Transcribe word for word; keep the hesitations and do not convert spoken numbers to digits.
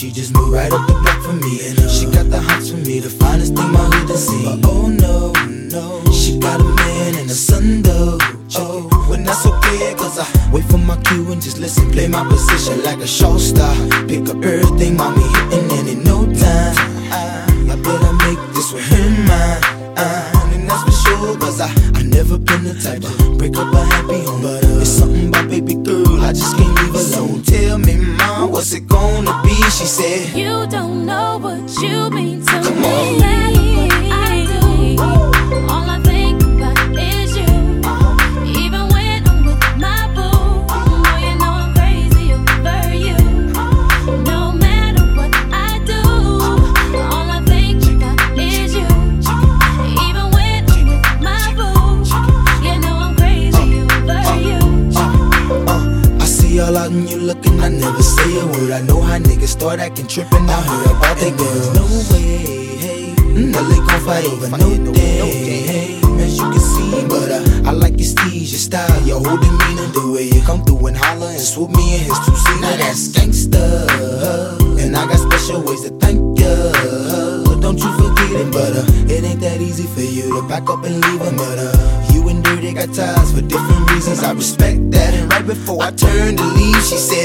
she just moved right up the block for me. And uh, she got the hots for me, the finest thing my hood has seen. But oh no, no, she got a man and a son though. Oh, when that's okay, cause I wait for my cue and just listen, play my position like a show star. Pick up everything, mommy hitting, and in no time I, I better make this with her mine. Uh, and that's for sure, cause I, I never been the type to break up a happy home. But uh, it's something about baby girl, I just can't leave alone. Tell me, mom, what's it gonna be? She said, you don't know what you mean to come me. on. I do. All I think about is you. Even when I'm with my boo, oh, you know I'm crazy over you. No matter what I do, all I think about is you. Even when I'm with my boo, you know I'm crazy over you. Uh, uh, I see all out and you looking, I never say a word. I know how niggas start acting trippin'. I heard about they girls. No way, hey, no they gon' fight over no day, hey, as you can see. But uh, I like your steez, your style, your whole demeanor, the way you come through and holler and swoop me in his two-seater. Now that's gangsta, and I got special ways to thank ya. Don't you forget it, but uh, it ain't that easy for you to back up and leave him. But uh, you and Dirty got ties for different reasons. I respect that. And right before I turned to leave, she said,